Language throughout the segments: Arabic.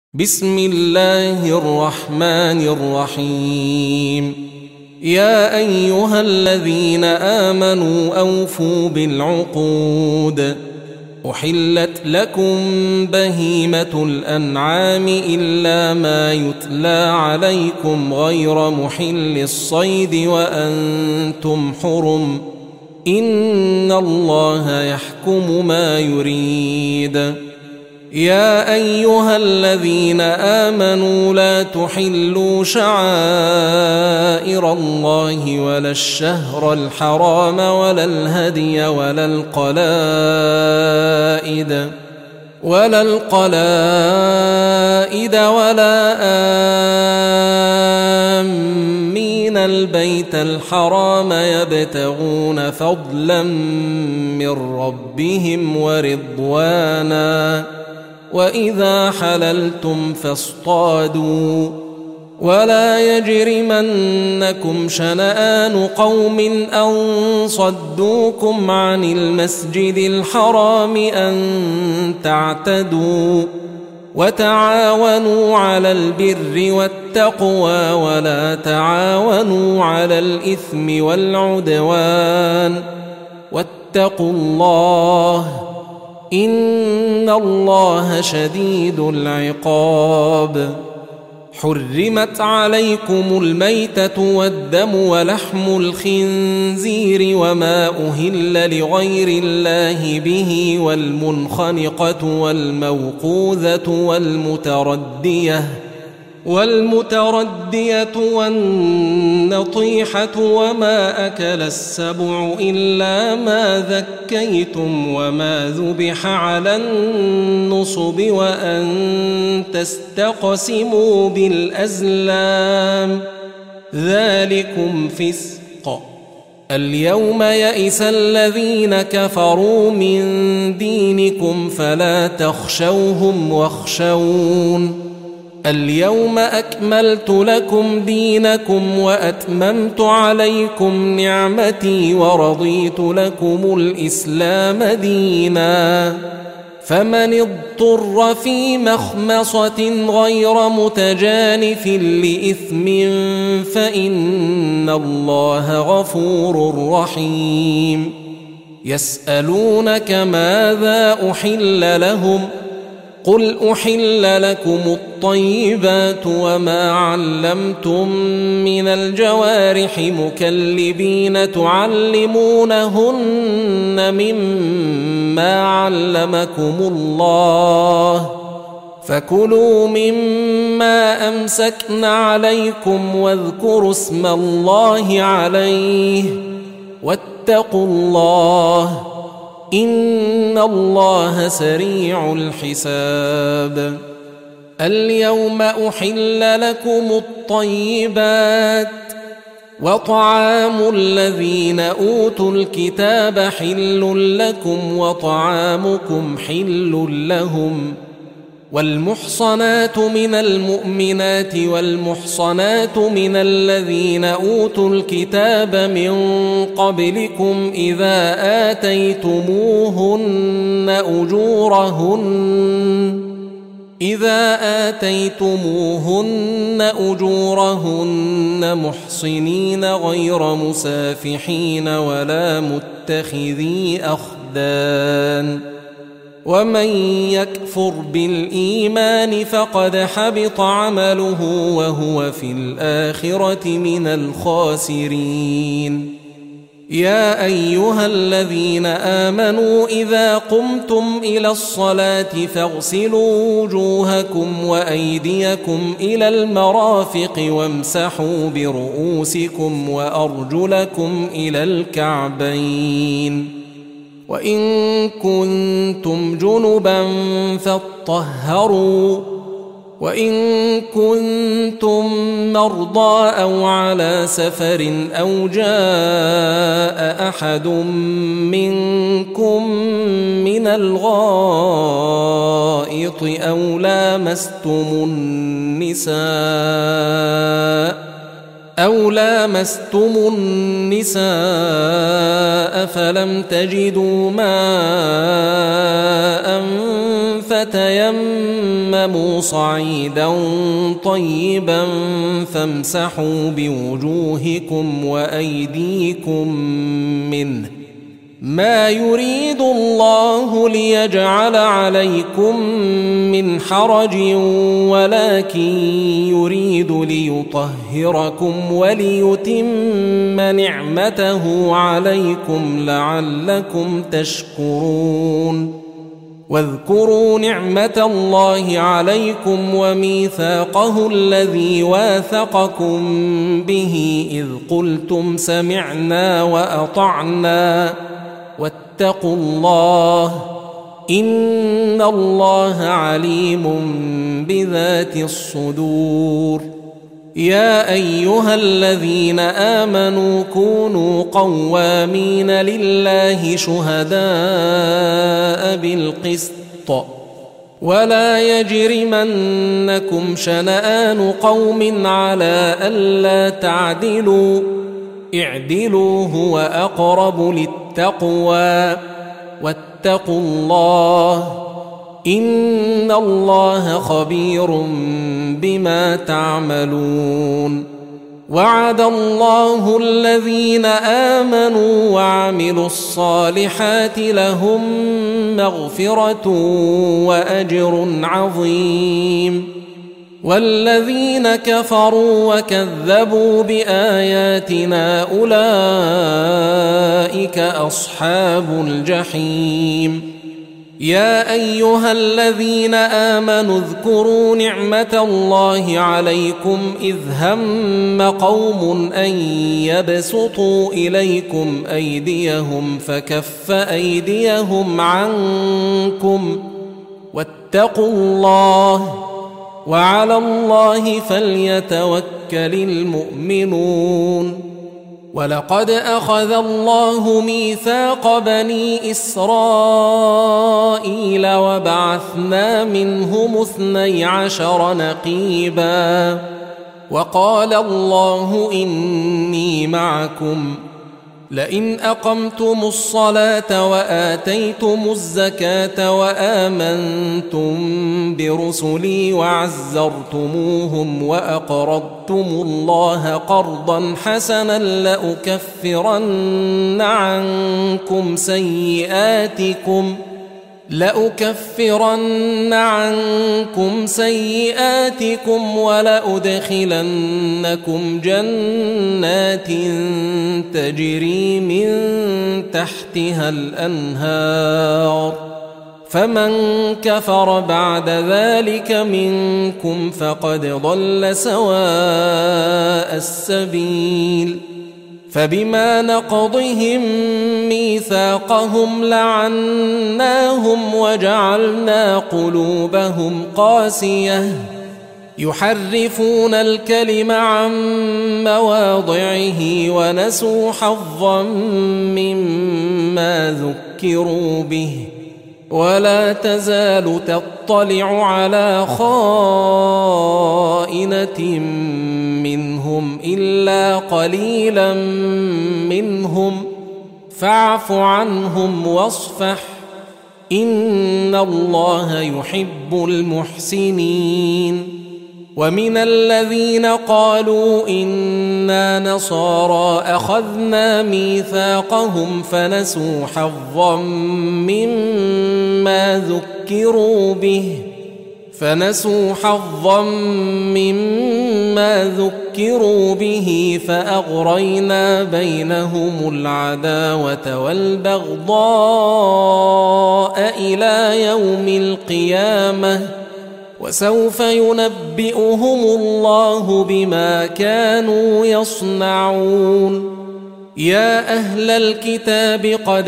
بسم الله الرحمن الرحيم. يا أيها الذين آمنوا أوفوا بالعقود. أحلت لكم بهيمة الأنعام إلا ما يتلى عليكم غير محل الصيد وأنتم حرم، إن الله يحكم ما يريد. يا أيها الذين آمنوا لا تحلوا شعائر الله ولا الشهر الحرام ولا الهدي ولا القلائد ولا آمين البيت الحرام يبتغون فضلا من ربهم ورضوانا، وإذا حللتم فاصطادوا، ولا يجرمنكم شنآن قوم أن صدوكم عن المسجد الحرام أن تعتدوا، وتعاونوا على البر والتقوى ولا تعاونوا على الإثم والعدوان، واتقوا الله إن الله شديد العقاب. حرمت عليكم الميتة والدم ولحم الخنزير وما أهل لغير الله به والمنخنقة والموقوذة والمتردية والنطيحة وما أكل السبع إلا ما ذكيتم وما ذبح على النصب وأن تستقسموا بالأزلام، ذلكم فسق. اليوم يئس الذين كفروا من دينكم فلا تخشوهم واخشون. اليوم أكملت لكم دينكم وأتممت عليكم نعمتي ورضيت لكم الإسلام دينا، فمن اضطر في مخمصة غير متجانف لإثم فإن الله غفور رحيم. يسألونك ماذا أحل لهم؟ قل أحل لكم الطيبات وما علمتم من الجوارح مكلبين تعلمونهن مما علمكم الله، فكلوا مما أمسكن عليكم واذكروا اسم الله عليه، واتقوا الله إن الله سريع الحساب. اليوم أحل لكم الطيبات، وطعام الذين أوتوا الكتاب حل لكم وطعامكم حل لهم، والمحصنات من المؤمنات والمحصنات من الذين أوتوا الكتاب من قبلكم إذا آتيتموهن أجورهن محصنين غير مسافحين ولا متخذي أخدان، ومن يكفر بالإيمان فقد حبط عمله وهو في الآخرة من الخاسرين. يا أيها الذين آمنوا إذا قمتم إلى الصلاة فاغسلوا وجوهكم وأيديكم إلى المرافق وامسحوا برؤوسكم وأرجلكم إلى الكعبين، وإن كنتم جنبا فاطهروا، وإن كنتم مرضى أو على سفر أو جاء أحد منكم من الغائط أو لامستم النساء فلم تجدوا ماء تيمموا صعيدا طيبا فامسحوا بوجوهكم وأيديكم منه ما يريد الله ليجعل عليكم من حرج ولكن يريد ليطهركم وليتم نعمته عليكم لعلكم تشكرون واذكروا نعمة الله عليكم وميثاقه الذي واثقكم به إذ قلتم سمعنا وأطعنا واتقوا الله إن الله عليم بذات الصدور يا أيها الذين آمنوا كونوا قوامين لله شهداء بالقسط ولا يجرمنكم شنآن قوم على ألا تعدلوا اعدلوا هو أقرب للتقوى واتقوا الله إن الله خبير بما تعملون وعد الله الذين آمنوا وعملوا الصالحات لهم مغفرة وأجر عظيم والذين كفروا وكذبوا بآياتنا أولئك أصحاب الجحيم يا أيها الذين آمنوا اذكروا نعمة الله عليكم إذ هم قوم أن يبسطوا إليكم أيديهم فكف أيديهم عنكم واتقوا الله وعلى الله فليتوكل المؤمنون ولقد أخذ الله ميثاق بني إسرائيل وبعثنا منهم 12 نقيبا وقال الله إني معكم لئن أقمتم الصلاة وآتيتم الزكاة وآمنتم برسلي وعزرتموهم وأقرضتم الله قرضا حسنا لأكفرن عنكم سيئاتكم ولأدخلنكم جنات تجري من تحتها الأنهار فمن كفر بعد ذلك منكم فقد ضل سواء السبيل فبما نقضهم ميثاقهم لعناهم وجعلنا قلوبهم قاسية يحرفون الكلم عن مواضعه ونسوا حظا مما ذكروا به ولا تزال تطلع على خائنة منهم إلا قليلا منهم فاعف عنهم واصفح إن الله يحب المحسنين ومن الذين قالوا إنا نصارى أخذنا ميثاقهم فنسوا حظا مما ذكروا به فأغرينا بينهم العداوة والبغضاء إلى يوم القيامة وسوف ينبئهم الله بما كانوا يصنعون يا أهل الكتاب قد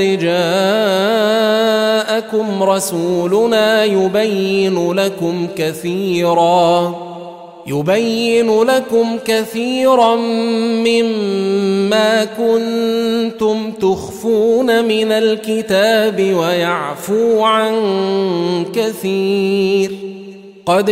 جاءكم رسولنا يبين لكم كثيرا مما كنتم تخفون من الكتاب ويعفو عن كثير قد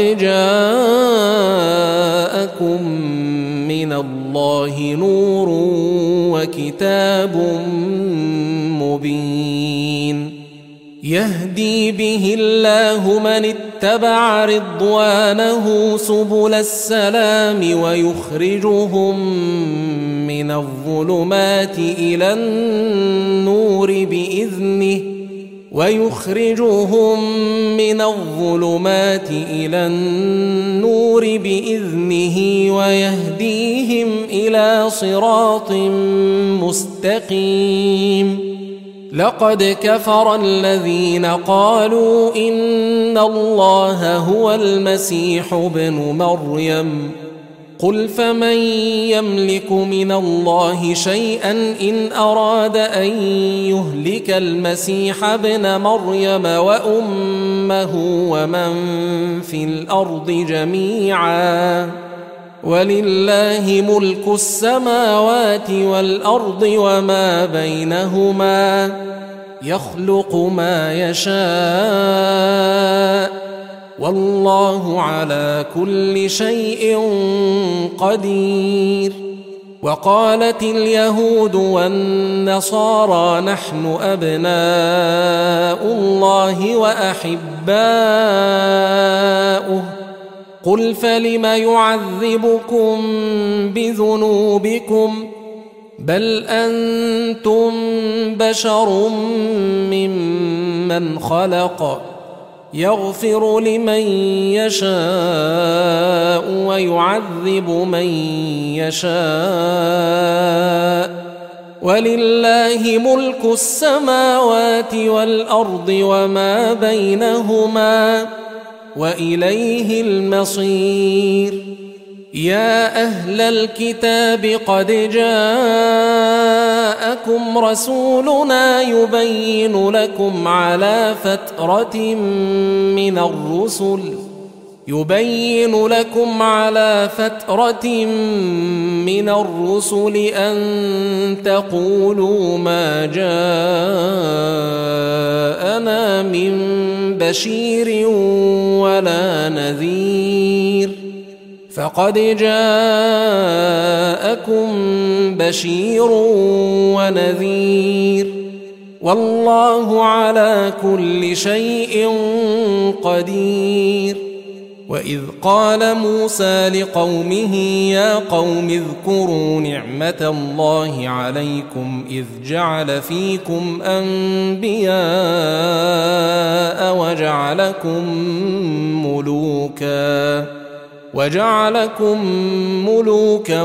جاءكم من الله نور وكتاب مبين يهدي به الله من اتبع رضوانه سبل السلام ويخرجهم من الظلمات إلى النور بإذنه ويهديهم إلى صراط مستقيم. لقد كفر الذين قالوا إن الله هو المسيح ابن مريم قل فمن يملك من الله شيئا إن أراد أن يهلك المسيح ابن مريم وأمه ومن في الأرض جميعا ولله ملك السماوات والأرض وما بينهما يخلق ما يشاء والله على كل شيء قدير. وقالت اليهود والنصارى نحن أبناء الله وأحباؤه قل فلم يعذبكم بذنوبكم بل أنتم بشر ممن خلق يغفر لمن يشاء ويعذب من يشاء ولله ملك السماوات والأرض وما بينهما وإليه المصير. يا أهل الكتاب قد جاءكم رسولنا يبين لكم على فترة من الرسل أن تقولوا ما جاءنا من بشير ولا نذير فقد جاءكم بشير ونذير والله على كل شيء قدير. وإذ قال موسى لقومه يا قوم اذكروا نعمة الله عليكم إذ جعل فيكم أنبياء وجعلكم ملوكا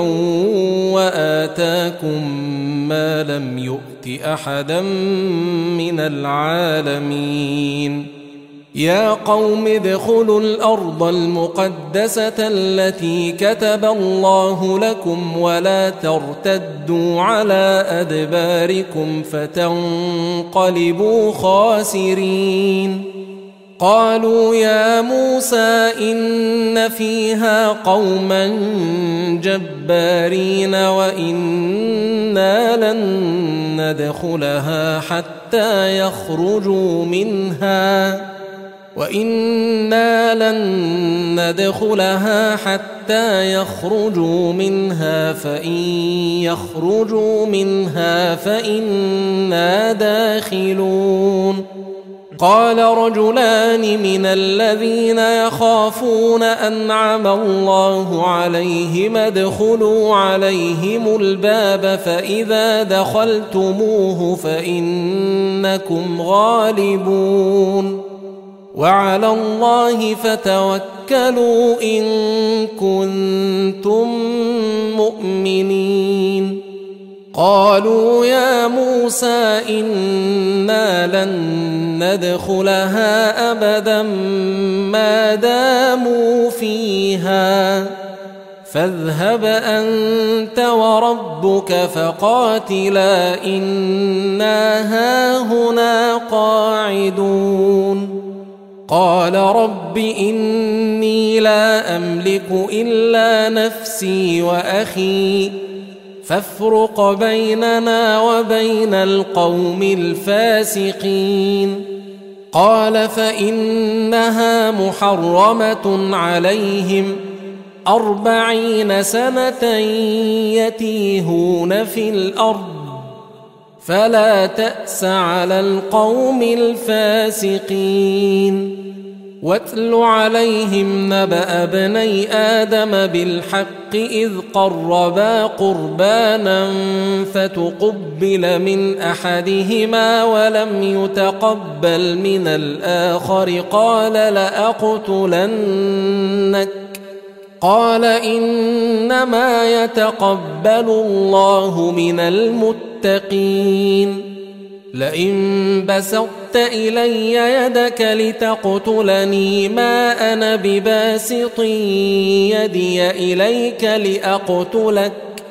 وآتاكم ما لم يؤت أحدا من العالمين. يا قوم ادخلوا الأرض المقدسة التي كتب الله لكم ولا ترتدوا على أدباركم فتنقلبوا خاسرين. قالوا يا موسى إن فيها قوما جبارين وإنا لن ندخلها حتى يخرجوا منها فإن يخرجوا منها فإنا داخلون. قال رجلان من الذين يخافون أنعم الله عليهم ادخلوا عليهم الباب فإذا دخلتموه فإنكم غالبون وعلى الله فتوكلوا إن كنتم مؤمنين. قالوا يا موسى إنا لن ندخلها أبدا ما داموا فيها فاذهب أنت وربك فقاتلا إنا هاهنا قاعدون. قال رب إني لا أملك إلا نفسي وأخي فافرق بيننا وبين القوم الفاسقين. قال فإنها محرمة عليهم 40 سنة يتيهون في الأرض فلا تأس على القوم الفاسقين. واتل عليهم نبأ ابني آدم بالحق إذ قربا قربانا فتقبل من أحدهما ولم يتقبل من الآخر قال لأقتلنك قال إنما يتقبل الله من المتقين لئن بسطت إلي يدك لتقتلني ما أنا بباسط يدي إليك لأقتلك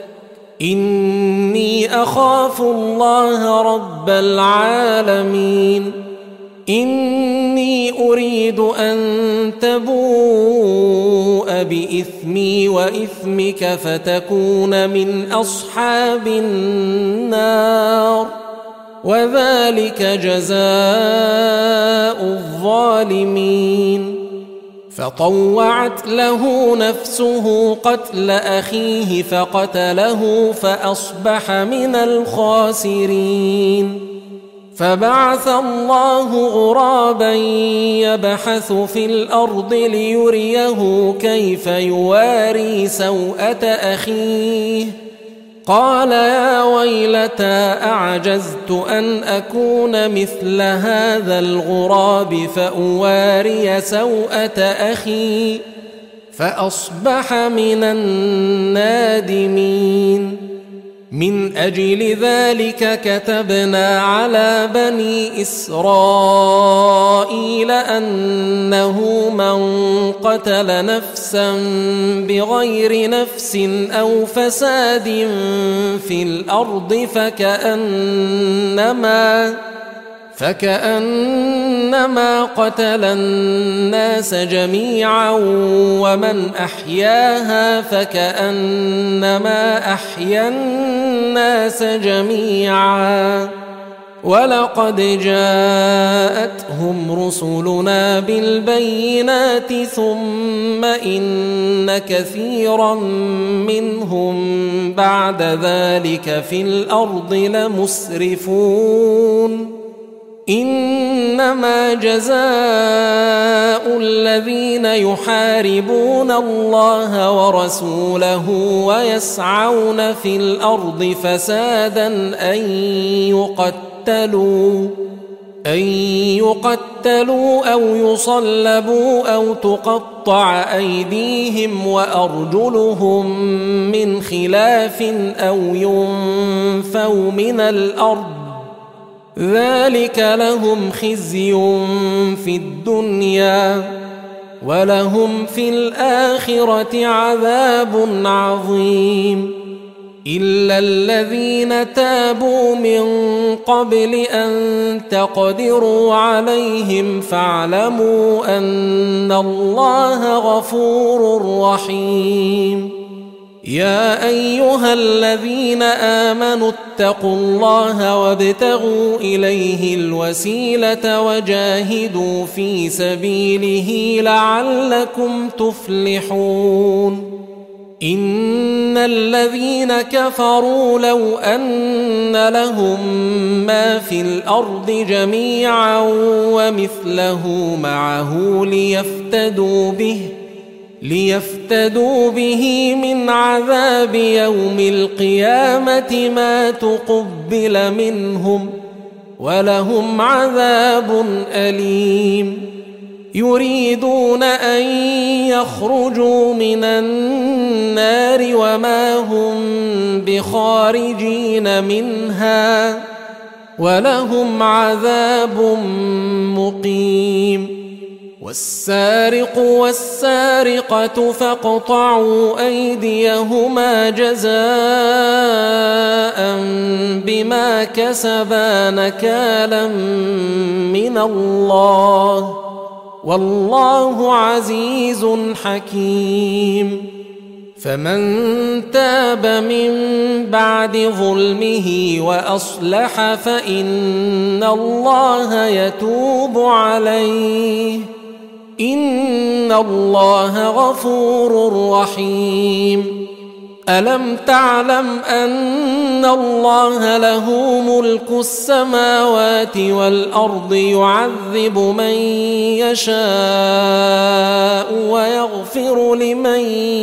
إني أخاف الله رب العالمين إني أريد أن تبوء بإثمي وإثمك فتكون من أصحاب النار وذلك جزاء الظالمين فطوعت له نفسه قتل أخيه فقتله فأصبح من الخاسرين فبعث الله غرابا يبحث في الأرض ليريه كيف يواري سوءة أخيه قال يا ويلتى أعجزت أن أكون مثل هذا الغراب فأواري سوءة أخي فأصبح من النادمين من أجل ذلك كتبنا على بني إسرائيل أنه من قتل نفسا بغير نفس أو فساد في الأرض فكأنما قتل الناس جميعا ومن أحياها فكأنما أحيا الناس جميعا ولقد جاءتهم رسلنا بالبينات ثم إن كثيرا منهم بعد ذلك في الأرض لمسرفون إنما جزاء الذين يحاربون الله ورسوله ويسعون في الأرض فسادا أن يقتلوا أو يصلبوا أو تقطع أيديهم وأرجلهم من خلاف أو ينفوا من الأرض ذلك لهم خزي في الدنيا ولهم في الآخرة عذاب عظيم إلا الذين تابوا من قبل أن تقدروا عليهم فاعلموا أن الله غفور رحيم يا أيها الذين آمنوا اتقوا الله وابتغوا إليه الوسيلة وجاهدوا في سبيله لعلكم تفلحون إن الذين كفروا لو أن لهم ما في الأرض جميعا ومثله معه ليفتدوا به من عذاب يوم القيامة ما تقبل منهم ولهم عذاب أليم يريدون أن يخرجوا من النار وما هم بخارجين منها ولهم عذاب مقيم والسارق والسارقة فاقطعوا أيديهما جزاء بما كسبا نكالا من الله والله عزيز حكيم فمن تاب من بعد ظلمه وأصلح فإن الله يتوب عليه إن الله غفور رحيم ألم تعلم أن الله له ملك السماوات والأرض يعذب من يشاء ويغفر لمن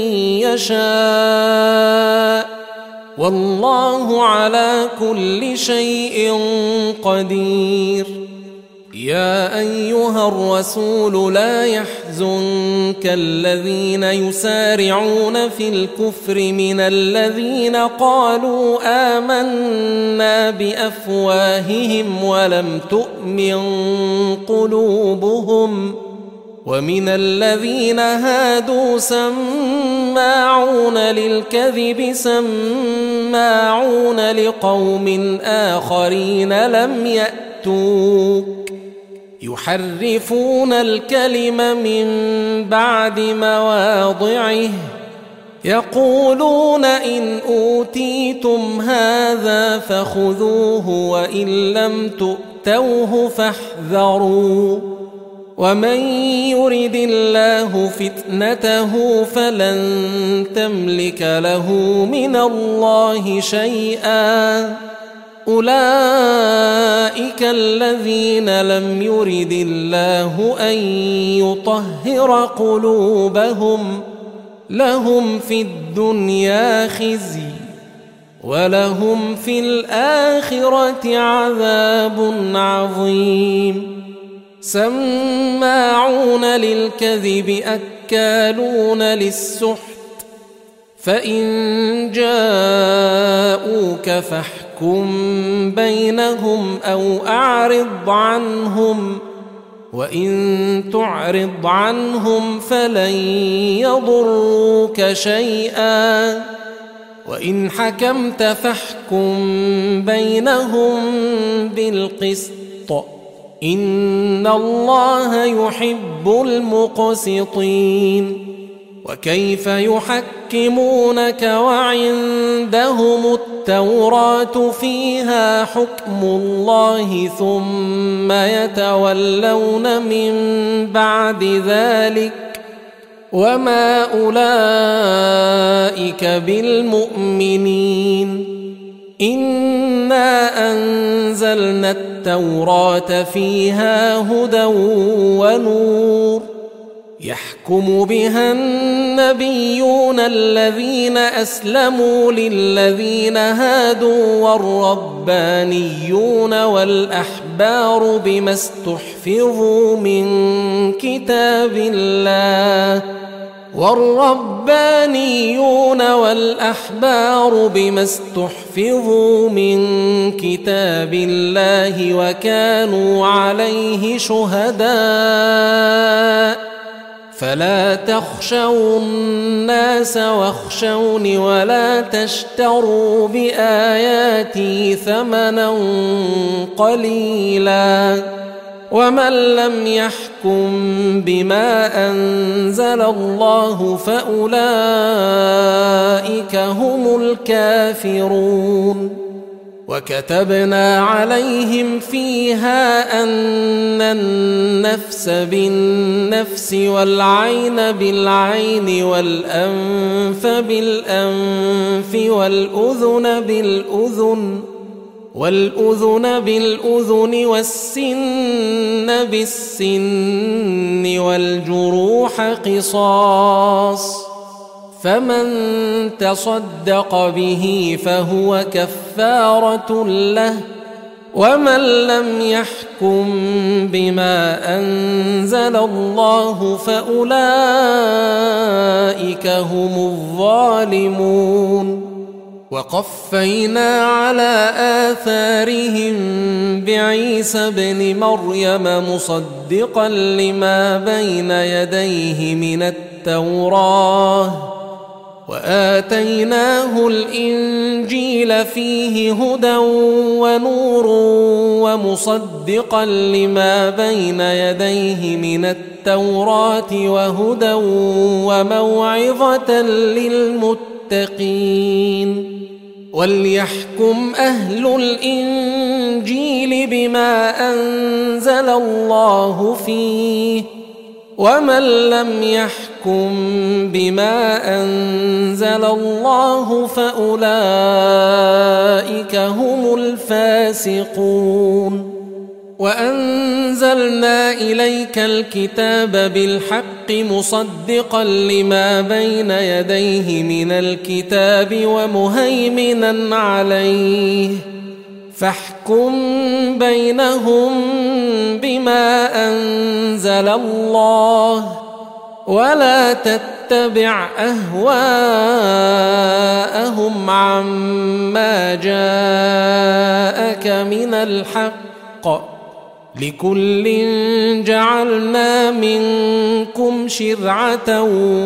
يشاء والله على كل شيء قدير. يا أيها الرسول لا يحزنك الذين يسارعون في الكفر من الذين قالوا آمنا بأفواههم ولم تؤمن قلوبهم ومن الذين هادوا سماعون للكذب سماعون لقوم آخرين لم يأتوك يحرفون الكلم من بعد مواضعه يقولون إن أوتيتم هذا فخذوه وإن لم تؤتوه فاحذروا ومن يرد الله فتنته فلن تملك له من الله شيئا أولئك الذين لم يرد الله أن يطهر قلوبهم لهم في الدنيا خزي ولهم في الآخرة عذاب عظيم. سماعون للكذب أكالون للسحت فإن جاءوك فاحكم بينهم أو أعرض عنهم وإن تعرض عنهم فلن يضروك شيئا وإن حكمت فاحكم بينهم بالقسط إن الله يحب المقسطين. وكيف يحكمونك وعندهم التوراة فيها حكم الله ثم يتولون من بعد ذلك وما أولئك بالمؤمنين. إنا أنزلنا التوراة فيها هدى ونور يحكم بها النبيون الذين أسلموا للذين هادوا والربانيون والأحبار بما استحفظوا من كتاب الله وكانوا عليه شهداء فلا تخشوا الناس واخشوني ولا تشتروا بآياتي ثمنا قليلا ومن لم يحكم بما أنزل الله فأولئك هم الكافرون. وكتبنا عليهم فيها أن النفس بالنفس والعين بالعين والأنف بالأنف والأذن بالأذن والسن بالسن والجروح قصاص فمن تصدق به فهو كفارة له ومن لم يحكم بما أنزل الله فأولئك هم الظالمون. وقفينا على آثارهم بعيسى ابن مريم مصدقا لما بين يديه من التوراة وآتيناه الإنجيل فيه هدى ونور ومصدقا لما بين يديه من التوراة وهدى وموعظة للمتقين. وليحكم أهل الإنجيل بما أنزل الله فيه ومن لم يحكم بما أنزل الله فأولئك هم الفاسقون. وأنزلنا إليك الكتاب بالحق مصدقا لما بين يديه من الكتاب ومهيمنا عليه فاحكم بينهم بما أنزل الله ولا تتبع أهواءهم عما جاءك من الحق لكل جعلنا منكم شرعة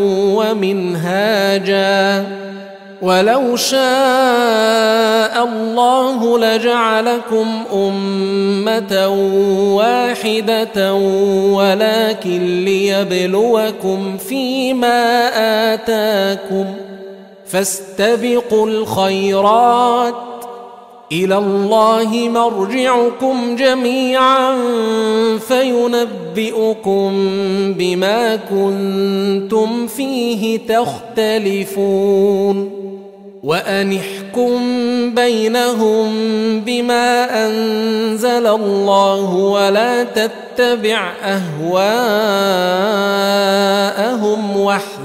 ومنهاجا ولو شاء الله لجعلكم أمة واحدة ولكن ليبلوكم فيما آتاكم فاستبقوا الخيرات إلى الله مرجعكم جميعا فينبئكم بما كنتم فيه تختلفون. وأن احكم بينهم بما أنزل الله ولا تتبع أهواءهم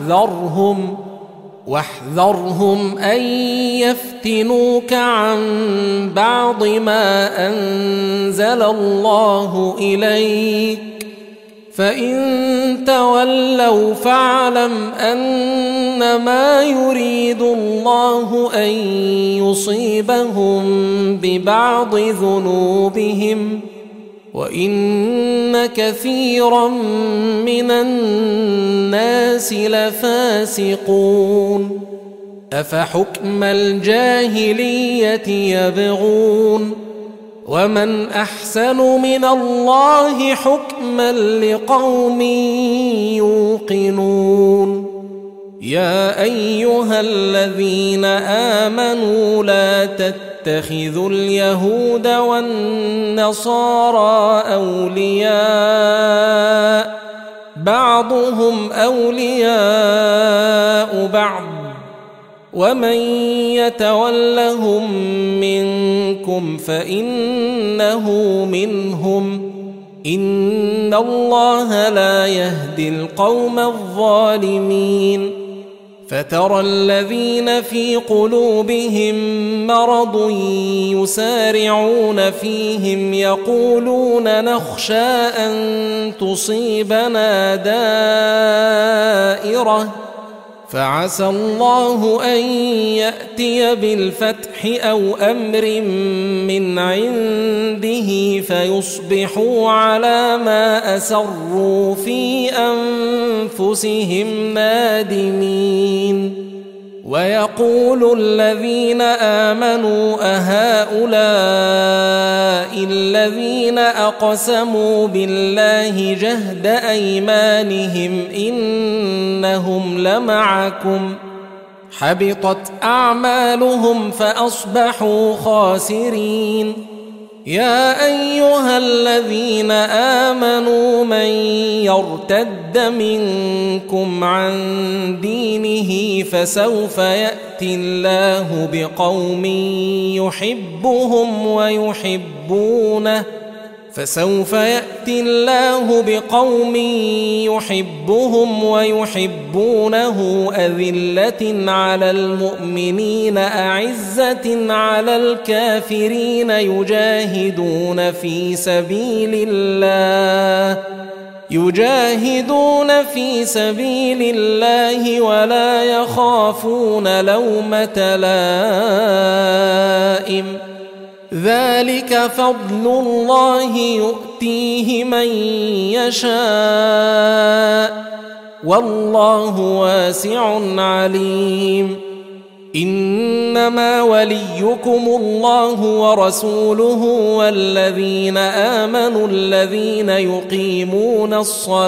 واحذرهم أن يفتنوك عن بعض ما أنزل الله إليك فإن تولوا فاعلم أنما يريد الله أن يصيبهم ببعض ذنوبهم وإن كثيرا من الناس لفاسقون. أفحكم الجاهلية يبغون ومن أحسن من الله حكما لقوم يوقنون. يا أيها الذين آمنوا لا تتخذوا اليهود والنصارى أولياء بعضهم أولياء بعض ومن يتولهم منكم فإنه منهم إن الله لا يهدي القوم الظالمين. فترى الذين في قلوبهم مرض يسارعون فيهم يقولون نخشى أن تصيبنا دائرة فعسى الله أن يأتي بالفتح أو أمر من عنده فيصبحوا على ما أسروا في أنفسهم نادمين. ويقول الذين آمنوا أهؤلاء الذين أقسموا بالله جهد أيمانهم إنهم لمعكم حبطت أعمالهم فأصبحوا خاسرين. يا أيها الذين آمنوا من يرتد منكم عن دينه فسوف يأتي الله بقوم يحبهم ويحبونه أذلة على المؤمنين أعزة على الكافرين يجاهدون في سبيل الله ولا يخافون لومة لائم ذلك فضل الله يؤتيه من يشاء والله واسع عليم. إنما وليكم الله ورسوله والذين آمنوا الذين يقيمون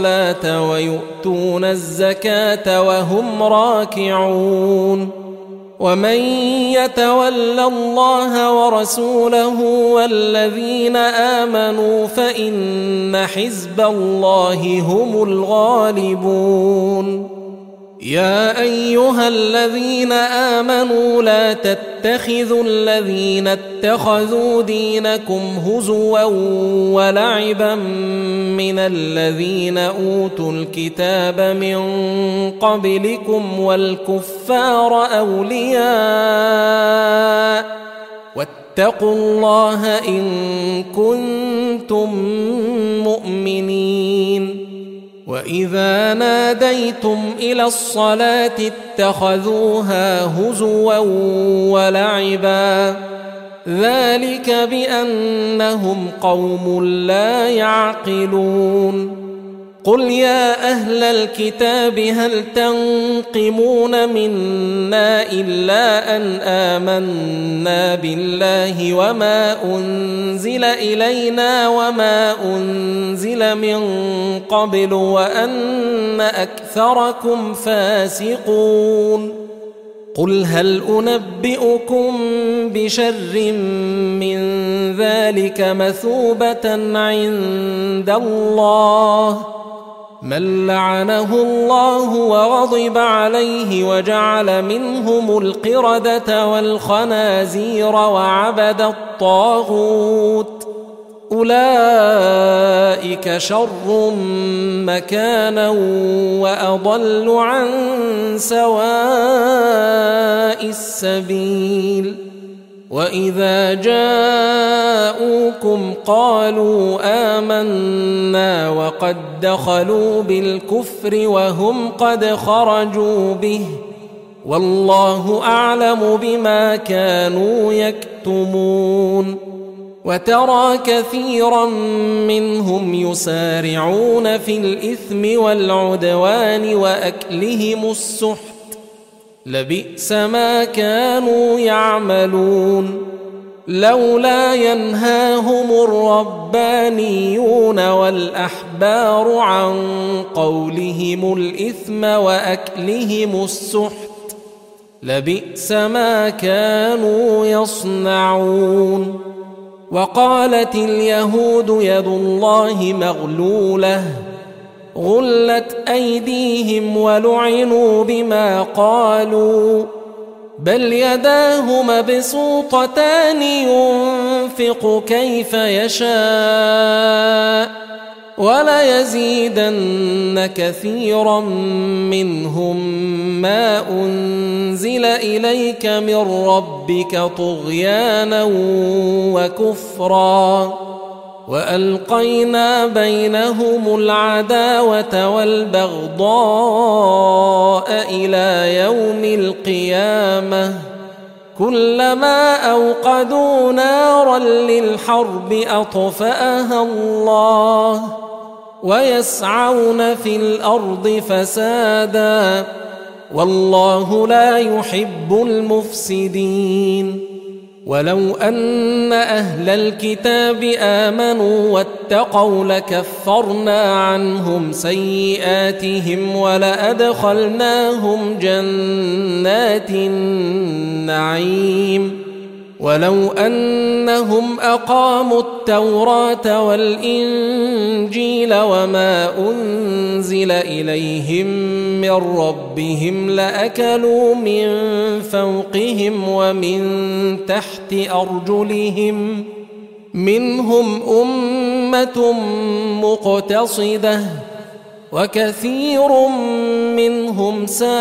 الصلاة ويؤتون الزكاة وهم راكعون ومن يتول الله ورسوله والذين آمنوا فإن حزب الله هم الغالبون. يا أيها الذين آمنوا لا تتخذوا الذين اتخذوا دينكم هزوا ولعبا من الذين أوتوا الكتاب من قبلكم والكفار أولياء واتقوا الله إن كنتم مؤمنين. وإذا ناديتم إلى الصلاة اتخذوها هزوا ولعبا ذلك بأنهم قوم لا يعقلون. قل يا أهل الكتاب هل تنقمون منا إلا أن آمنا بالله وما أنزل إلينا وما أنزل من قبل وأن أكثركم فاسقون. قل هل أنبئكم بشر من ذلك مثوبة عند الله من لعنه الله وغضب عليه وجعل منهم القردة والخنازير وعبد الطاغوت أولئك شر مكانا وأضل عن سواء السبيل. وإذا جاءوكم قالوا آمنا وقد دخلوا بالكفر وهم قد خرجوا به والله أعلم بما كانوا يكتمون. وترى كثيرا منهم يسارعون في الإثم والعدوان وأكلهم السحت لبئس ما كانوا يعملون. لولا ينهاهم الربانيون والأحبار عن قولهم الإثم وأكلهم السحت لبئس ما كانوا يصنعون. وقالت اليهود يد الله مغلولة غلت أيديهم ولعنوا بما قالوا بل يداه مبسوطتان ينفق كيف يشاء وليزيدن كثيرا منهم ما أنزل إليك من ربك طغيانا وكفرا وألقينا بينهم العداوة والبغضاء إلى يوم القيامة كلما أوقدوا نارا للحرب أطفأها الله ويسعون في الأرض فسادا والله لا يحب المفسدين. ولو أن أهل الكتاب آمنوا واتقوا لكفرنا عنهم سيئاتهم ولأدخلناهم جنات النعيم ولو أنهم أقاموا التوراة والإنجيل وما أنزل إليهم من ربهم لأكلوا من فوقهم ومن تحت أرجلهم منهم أمة مقتصدة وكثير منهم ساء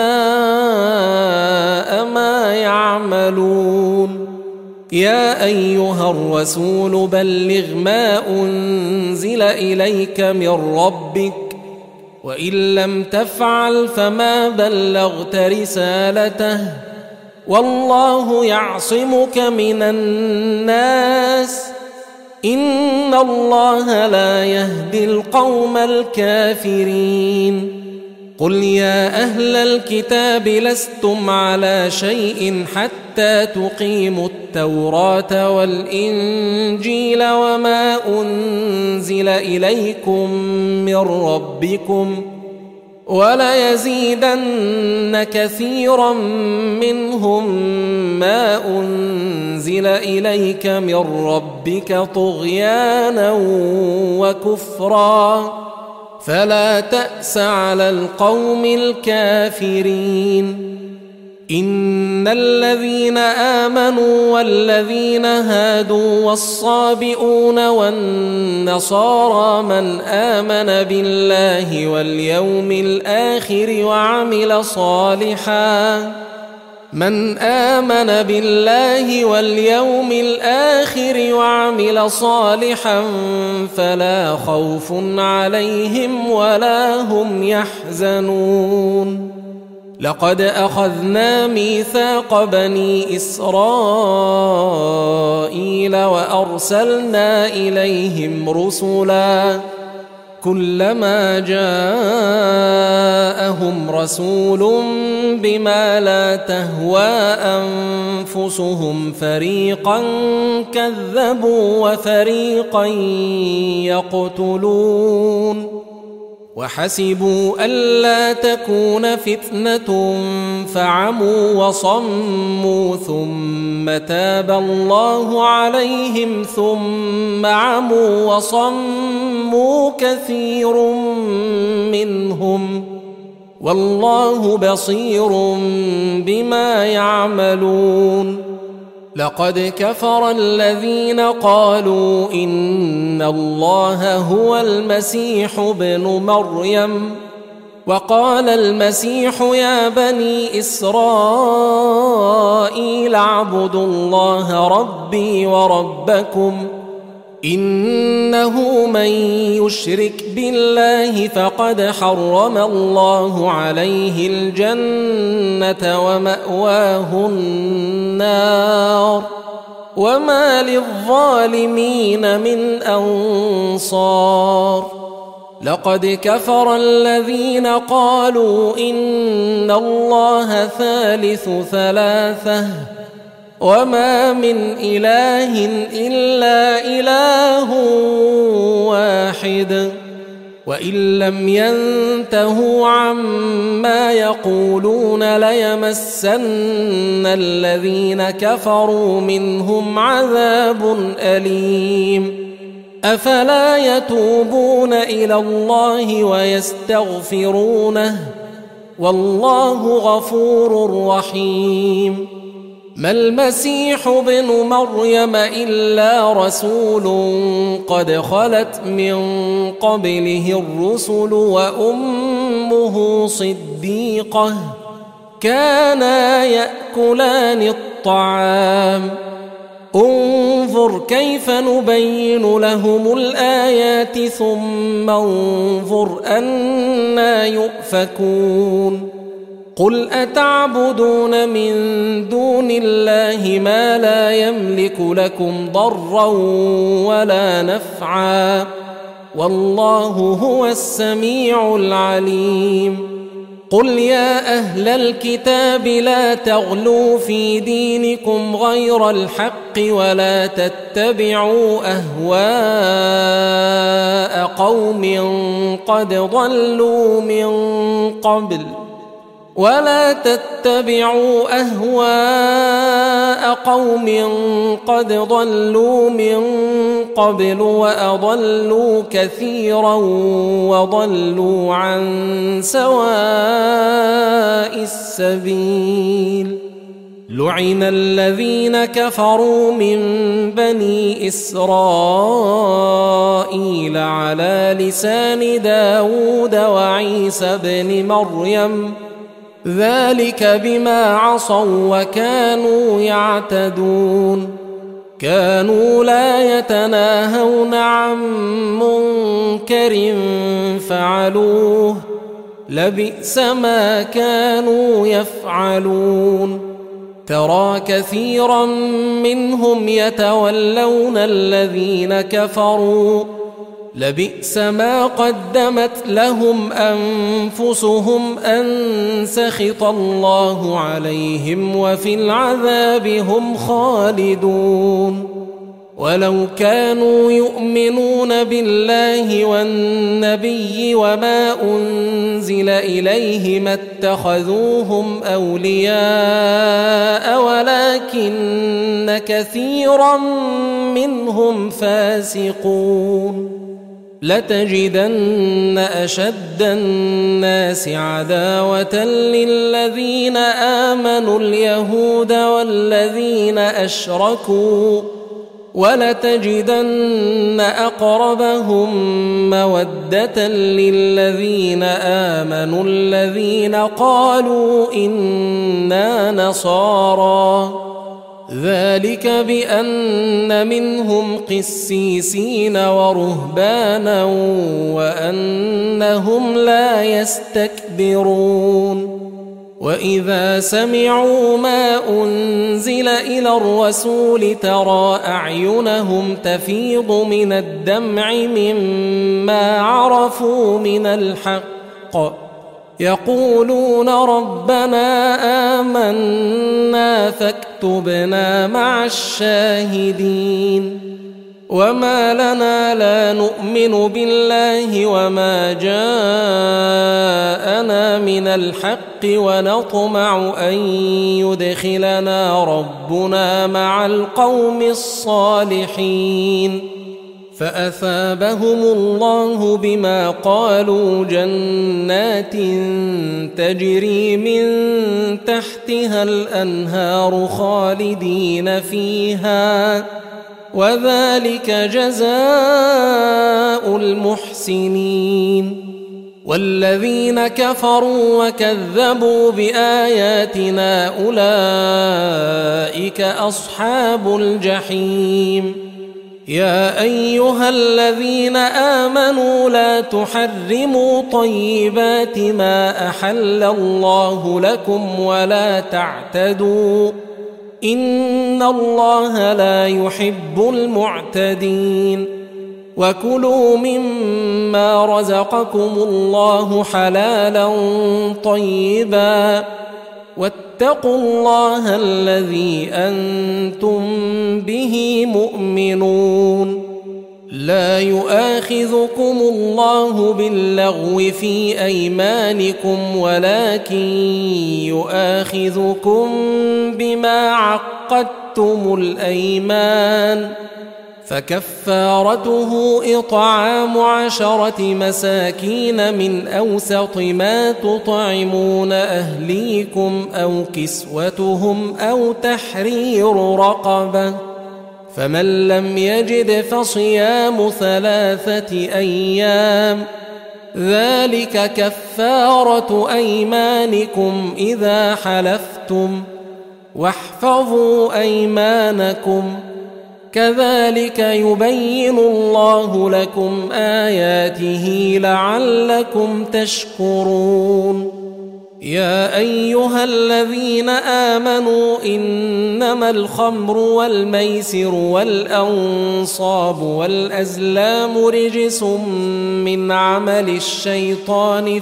ما يعملون. يا أيها الرسول بلغ ما أنزل إليك من ربك وإن لم تفعل فما بلغت رسالته والله يعصمك من الناس إن الله لا يهدي القوم الكافرين. قل يا أهل الكتاب لستم على شيء حتى تقيموا التوراة والإنجيل وما أنزل إليكم من ربكم وليزيدن كثيرا منهم ما أنزل إليك من ربك طغيانا وكفرا فلا تأس على القوم الكافرين. إن الذين آمنوا والذين هادوا والصابئون والنصارى من آمن بالله واليوم الآخر وعمل صالحا فلا خوف عليهم ولا هم يحزنون. لقد أخذنا ميثاق بني إسرائيل وأرسلنا إليهم رسلا كلما جاءهم رسول بما لا تهوى أنفسهم فريقا كذبوا وفريقا يقتلون وحسبوا ألا تكون فتنة فعموا وصموا ثم تاب الله عليهم ثم عموا وصموا كثير منهم والله بصير بما يعملون. لقد كفر الذين قالوا إن الله هو المسيح ابن مريم وقال المسيح يا بني إسرائيل اعبدوا الله ربي وربكم إنه من يشرك بالله فقد حرم الله عليه الجنة ومأواه النار وما للظالمين من أنصار. لقد كفر الذين قالوا إن الله ثالث ثلاثة وما من إله إلا إله واحد وإن لم ينتهوا عما يقولون ليمسن الذين كفروا منهم عذاب أليم. أفلا يتوبون إلى الله ويستغفرونه والله غفور رحيم. ما المسيح ابن مريم إلا رسول قد خلت من قبله الرسل وأمه صديقة كانا يأكلان الطعام انظر كيف نبين لهم الآيات ثم انظر أنى يؤفكون. قل أتعبدون من دون الله ما لا يملك لكم ضرا ولا نفعا والله هو السميع العليم. قل يا أهل الكتاب لا تغلوا في دينكم غير الحق ولا تتبعوا أهواء قوم قد ضلوا من قبل وأضلوا كثيرا وضلوا عن سواء السبيل. لعن الذين كفروا من بني إسرائيل على لسان داود وعيسى بن مريم ذلك بما عصوا وكانوا يعتدون. كانوا لا يتناهون عن منكر فعلوه لبئس ما كانوا يفعلون. ترى كثيرا منهم يتولون الذين كفروا لبئس ما قدمت لهم أنفسهم أن سخط الله عليهم وفي العذاب هم خالدون. ولو كانوا يؤمنون بالله والنبي وما أنزل إليه ما اتخذوهم أولياء ولكن كثيرا منهم فاسقون لتجدن أشد الناس عداوة للذين آمنوا اليهود والذين أشركوا ولتجدن أقربهم مودة للذين آمنوا الذين قالوا إنا نصارى ذلك بأن منهم قسيسين ورهبانا وأنهم لا يستكبرون وإذا سمعوا ما أنزل إلى الرسول ترى أعينهم تفيض من الدمع مما عرفوا من الحق يقولون ربنا آمنا فاكتبنا مع الشاهدين وما لنا لا نؤمن بالله وما جاءنا من الحق ونطمع أن يدخلنا ربنا مع القوم الصالحين فأثابهم الله بما قالوا جنات تجري من تحتها الأنهار خالدين فيها وذلك جزاء المحسنين والذين كفروا وكذبوا بآياتنا أولئك أصحاب الجحيم يا أيها الذين آمنوا لا تحرموا طيبات ما أحل الله لكم ولا تعتدوا إن الله لا يحب المعتدين وكلوا مما رزقكم الله حلالا طيبا واتقوا الله الذي أنتم به مؤمنون لا يؤاخذكم الله باللغو في أيمانكم ولكن يؤاخذكم بما عقدتم الأيمان فكفارته إطعام 10 مساكين من أوسط ما تطعمون أهليكم أو كسوتهم أو تحرير رقبة فمن لم يجد فصيام 3 أيام ذلك كفارة أيمانكم إذا حلفتم واحفظوا أيمانكم كذلك يبين الله لكم آياته لعلكم تشكرون يا أيها الذين آمنوا إنما الخمر والميسر والأنصاب والأزلام رجس من عمل الشيطان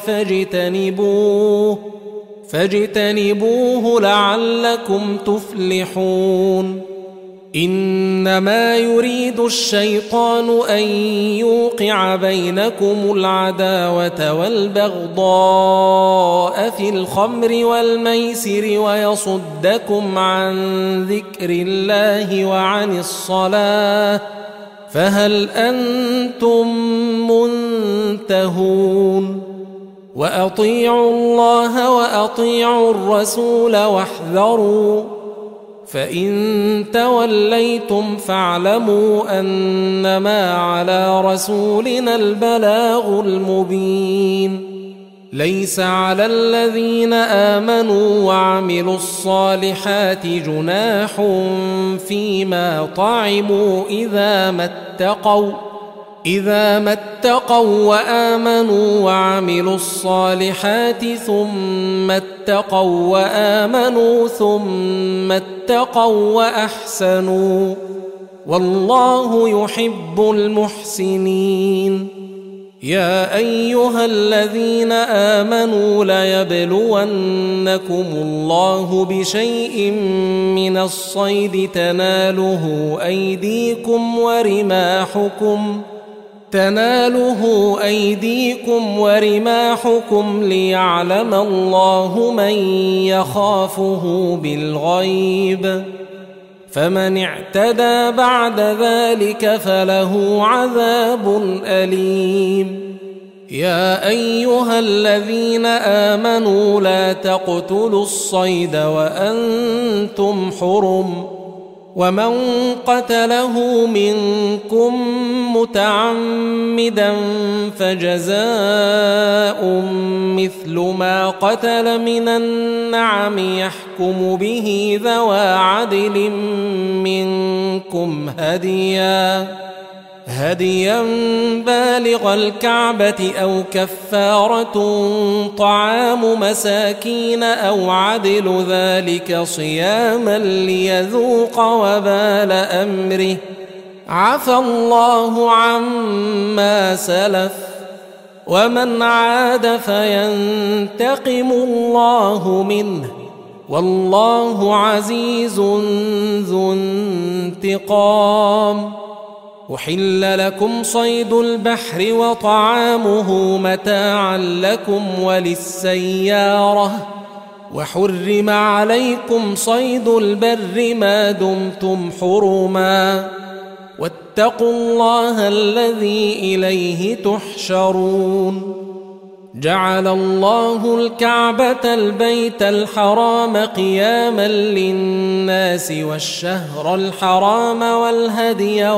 فاجتنبوه لعلكم تفلحون إنما يريد الشيطان أن يوقع بينكم العداوة والبغضاء في الخمر والميسر ويصدكم عن ذكر الله وعن الصلاة فهل أنتم منتهون وأطيعوا الله وأطيعوا الرسول واحذروا فإن توليتم فاعلموا أنما على رسولنا البلاغ المبين ليس على الذين آمنوا وعملوا الصالحات جناح فيما طعموا إذا ما اتقوا وآمنوا وعملوا الصالحات ثم اتقوا وآمنوا ثم اتقوا وأحسنوا والله يحب المحسنين يا أيها الذين آمنوا ليبلونكم الله بشيء من الصيد تناله أيديكم ورماحكم ليعلم الله من يخافه بالغيب، فمن اعتدى بعد ذلك فله عذاب أليم. يا أيها الذين آمنوا لا تقتلوا الصيد وأنتم حرم، ومن قتله منكم متعمدا فجزاء مثل ما قتل من النعم يحكم به ذوى عدل منكم هديا بالغ الكعبة أو كفارة طعام مساكين أو عدل ذلك صياما ليذوق وبال أمره، عفى الله عما سلف، ومن عاد فينتقم الله منه، والله عزيز ذو انتقام. أحل لكم صيد البحر وطعامه متاعا لكم وللسيارة، وحرم عليكم صيد البر ما دمتم حرما، واتقوا الله الذي إليه تحشرون. جعل الله الكعبة البيت الحرام قياما للناس والشهر الحرام والهدي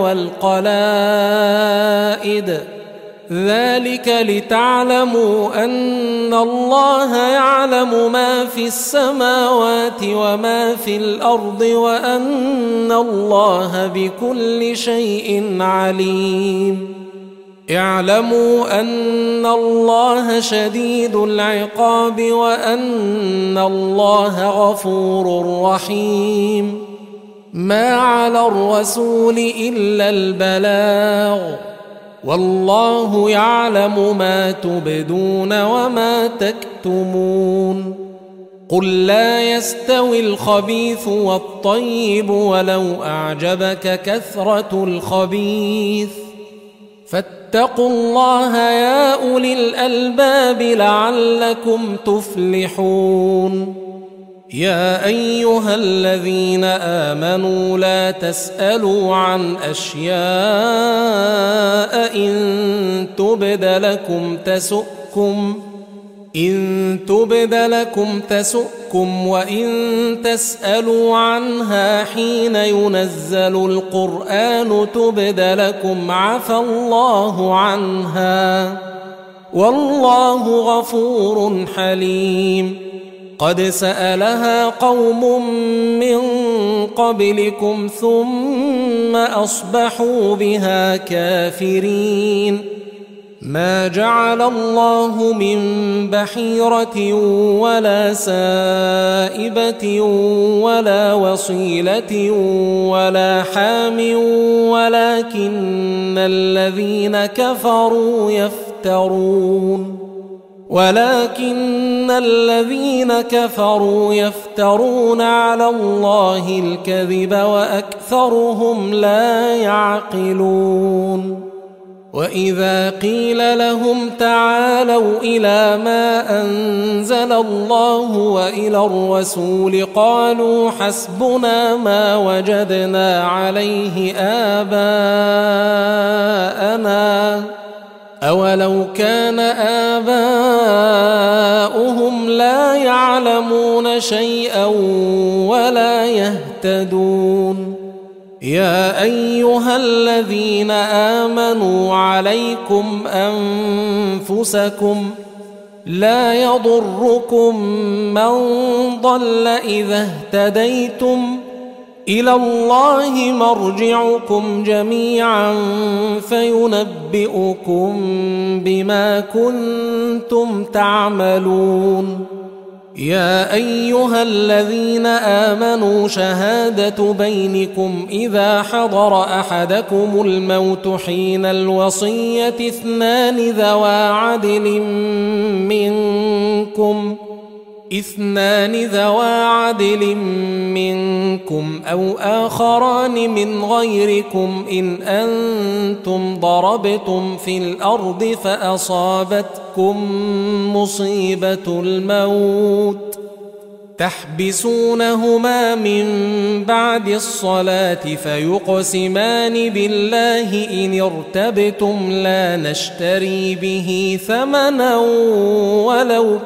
والقلائد، ذلك لتعلموا أن الله يعلم ما في السماوات وما في الأرض وأن الله بكل شيء عليم. اعلموا أن الله شديد العقاب وأن الله غفور رحيم. ما على الرسول إلا البلاغ، والله يعلم ما تبدون وما تكتمون. قل لا يستوي الخبيث والطيب ولو أعجبك كثرة الخبيث، فاتقوا الله يا أولي الألباب لعلكم تفلحون. يا أيها الذين آمنوا لا تسألوا عن أشياء إن تبد لكم تسؤكم وإن تسألوا عنها حين ينزل القرآن تبد لكم عفى الله عنها، والله غفور حليم. قد سألها قوم من قبلكم ثم أصبحوا بها كافرين. ما جعل الله من بحيرة ولا سائبة ولا وصيلة ولا حام ولكن الذين كفروا يفترون على الله الكذب وأكثرهم لا يعقلون. وإذا قيل لهم تعالوا إلى ما أنزل الله وإلى الرسول قالوا حسبنا ما وجدنا عليه آباءنا أولو كان آباؤهم لا يعلمون شيئا ولا يهتدون. يا أيها الذين آمنوا عليكم أنفسكم لا يضركم من ضل إذا اهتديتم، إلى الله مرجعكم جميعا فينبئكم بما كنتم تعملون. يا أيها الذين آمنوا شهادة بينكم إذا حضر أحدكم الموت حين الوصية اثنان ذوا عدل منكم أو آخران من غيركم إن أنتم ضربتم في الأرض فأصابتكم مصيبة الموت تحبسونهما من بعد الصلاة فيقسمان بالله إن ارتبتم لا نشتري به ثمنا ولو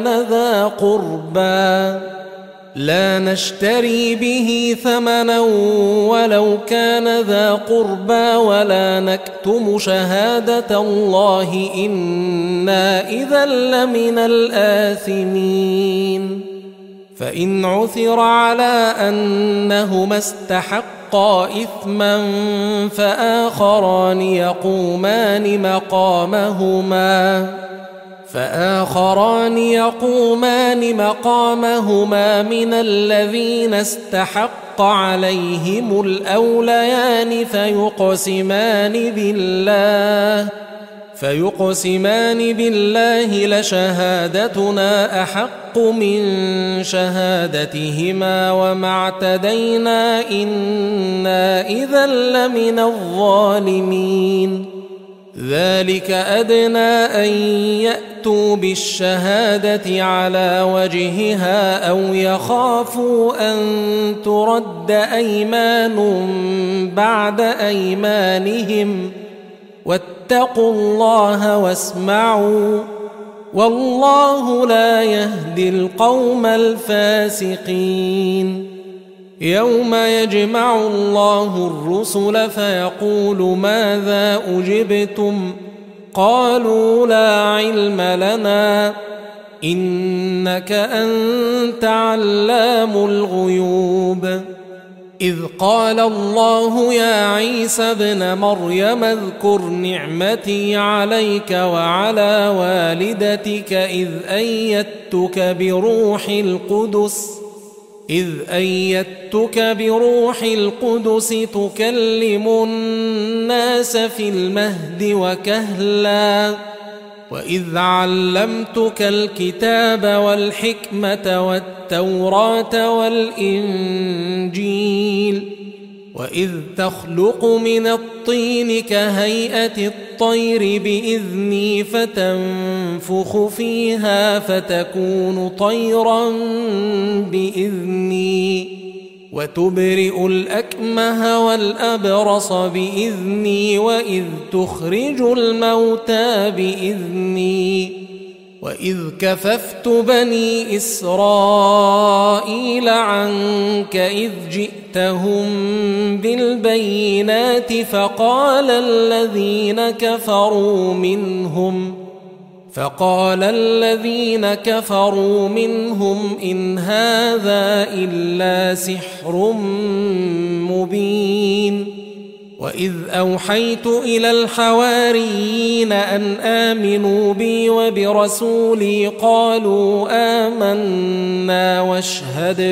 كان ذا قربى ولا نكتم شهادة الله إنا إذا لمن الآثمين فإن عثر على أنهما استحقا إثما فآخران يقومان مقامهما من الذين استحق عليهم الأوليان فيقسمان بالله لشهادتنا أحق من شهادتهما وما اعتدينا إنا إذا لمن الظالمين ذلك أدنى أن يأتوا بالشهادة على وجهها أو يخافوا أن ترد أيمان بعد أيمانهم واتقوا الله واسمعوا والله لا يهدي القوم الفاسقين يوم يجمع الله الرسل فيقول ماذا أجبتم قالوا لا علم لنا إنك أنت علام الغيوب إذ قال الله يا عيسى ابن مريم اذكر نعمتي عليك وعلى والدتك إذ أيدتك بروح القدس تكلم الناس في المهد وكهلا وإذ علمتك الكتاب والحكمة والتوراة والإنجيل وإذ تخلق من الطين كهيئة الطير بإذني فتنفخ فيها فتكون طيرا بإذني وتبرئ الأكمه والأبرص بإذني وإذ تخرج الموتى بإذني وإذ كففت بني إسرائيل عنك إذ جئتهم بالبينات فقال الذين كفروا منهم إن هذا إلا سحر مبين وإذ أوحيت إلى الحواريين أن آمنوا بي وبرسولي قالوا آمنا واشهد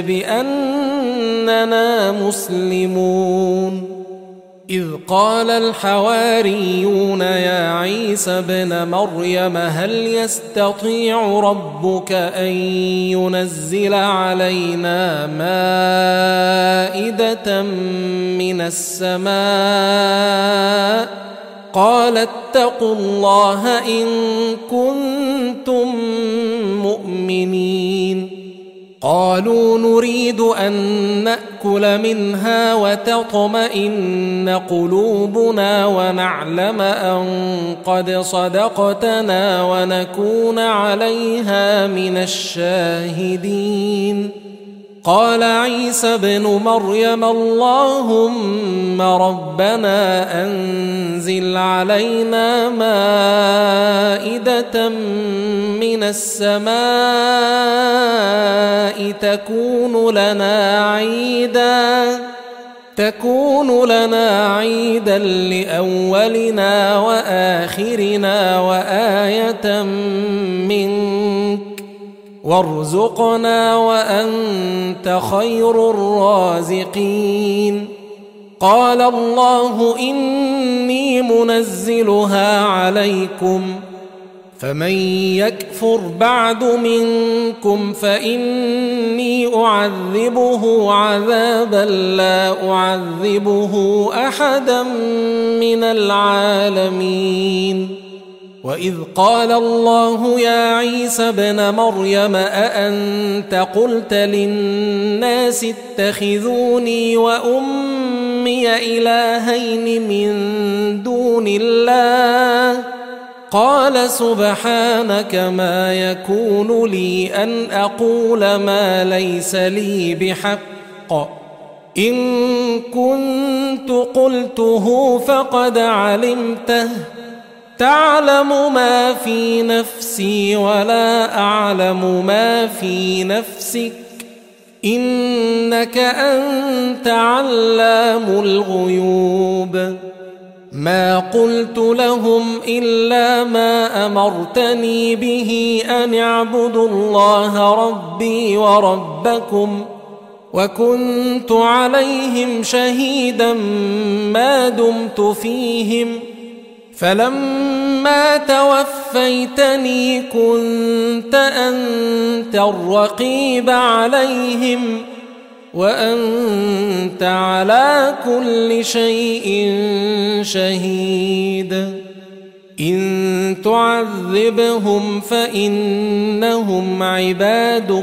بأننا مسلمون إذ قال الحواريون يا عيسى ابن مريم هل يستطيع ربك أن ينزل علينا مائدة من السماء قال اتقوا الله إن كنتم مؤمنين قالوا نريد أن نأكل منها وتطمئن قلوبنا ونعلم أن قد صدقتنا ونكون عليها من الشاهدين قال عيسى ابن مريم اللهم ربنا أنزل علينا مائدة من السماء تكون لنا عيدا لأولنا وآخرنا وآية منك وارزقنا وأنت خير الرازقين. قال الله إني منزلها عليكم فمن يكفر بعد منكم فإني أعذبه عذابا لا أعذبه أحدا من العالمين. وإذ قال الله يا عيسى ابن مريم أأنت قلت للناس اتخذوني وأمي إلهين من دون الله قال سبحانك ما يكون لي أن أقول ما ليس لي بحق إن كنت قلته فقد علمته تعلم ما في نفسي ولا أعلم ما في نفسك إنك أنت علام الغيوب. ما قلت لهم إلا ما أمرتني به أن اعبدوا الله ربي وربكم وكنت عليهم شهيدا ما دمت فيهم فلما توفيتني كنت أنت الرقيب عليهم وأنت على كل شيء شهيد. إن تعذبهم فإنهم عبادك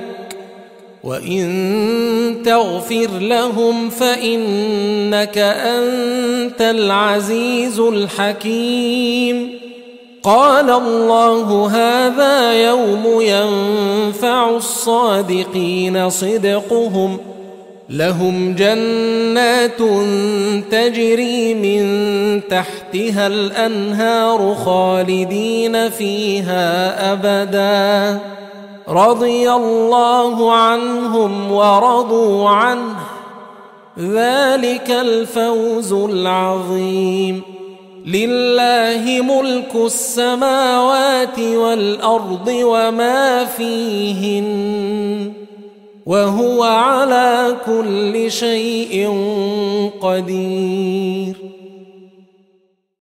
وإن تغفر لهم فإنك أنت العزيز الحكيم. قال الله هذا يوم ينفع الصادقين صدقهم لهم جنات تجري من تحتها الأنهار خالدين فيها أبدا رضي الله عنهم ورضوا عنه ذلك الفوز العظيم. لله ملك السماوات والأرض وما فيهن وهو على كل شيء قدير.